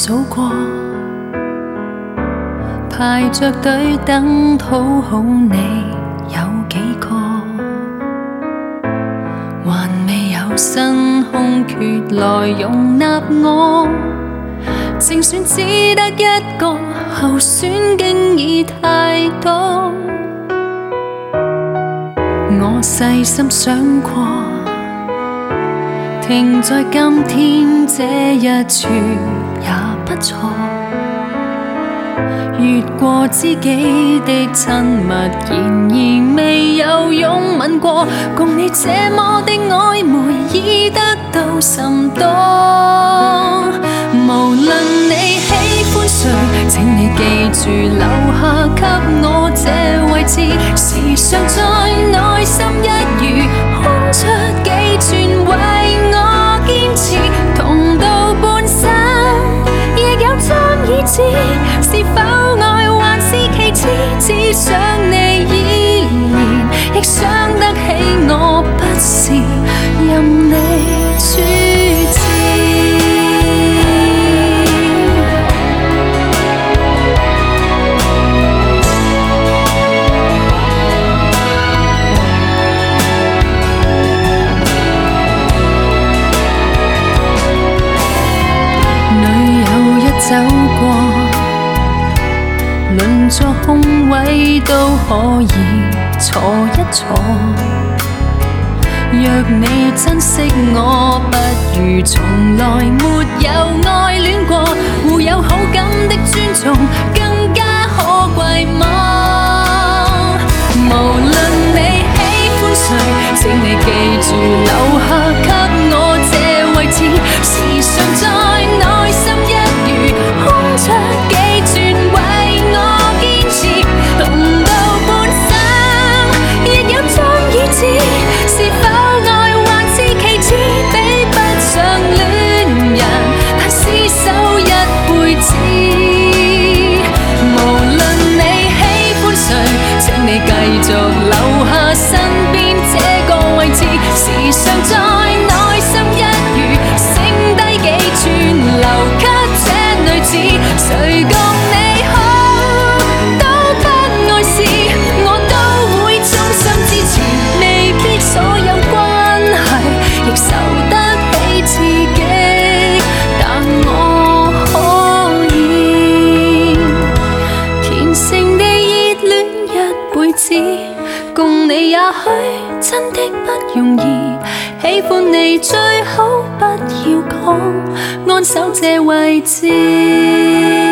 數過，排着隊等討好你有幾個，還未有新空缺來容納我，正選只得一個候選經已太多。我細心想過，停在今天這一處也不錯，越過知己的親密，然而未有擁吻過，共你這麼的曖昧已得到甚多。無論你喜歡誰，請你記住留下給我這位置，時常在內心一隅空出幾寸為我堅持，同到半生亦有張已知，是否愛還是其次，只想你依然亦想得起我，不是任你處置。走過，鄰座空位都可以坐一坐。若你珍惜我，不如從來沒有愛戀過。互有好感的尊重更加可貴嗎？無論你喜歡誰，請你記住留下給我這位置，時常在內心一隅空出幾寸為我堅持，同到半生亦有張已知，是否愛還是其次，比不上戀人，但廝守一輩子。無論你喜歡誰，請你繼續留下身邊這個位置，時常在內心一隅剩低幾寸留給這女子。誰共你好都不礙事，我都會衷心支持，未必所有關係亦受得起刺激，但我可以虔誠地熱戀一輩子，共你也許真的不容易，喜歡你最好不要講，安守這位置。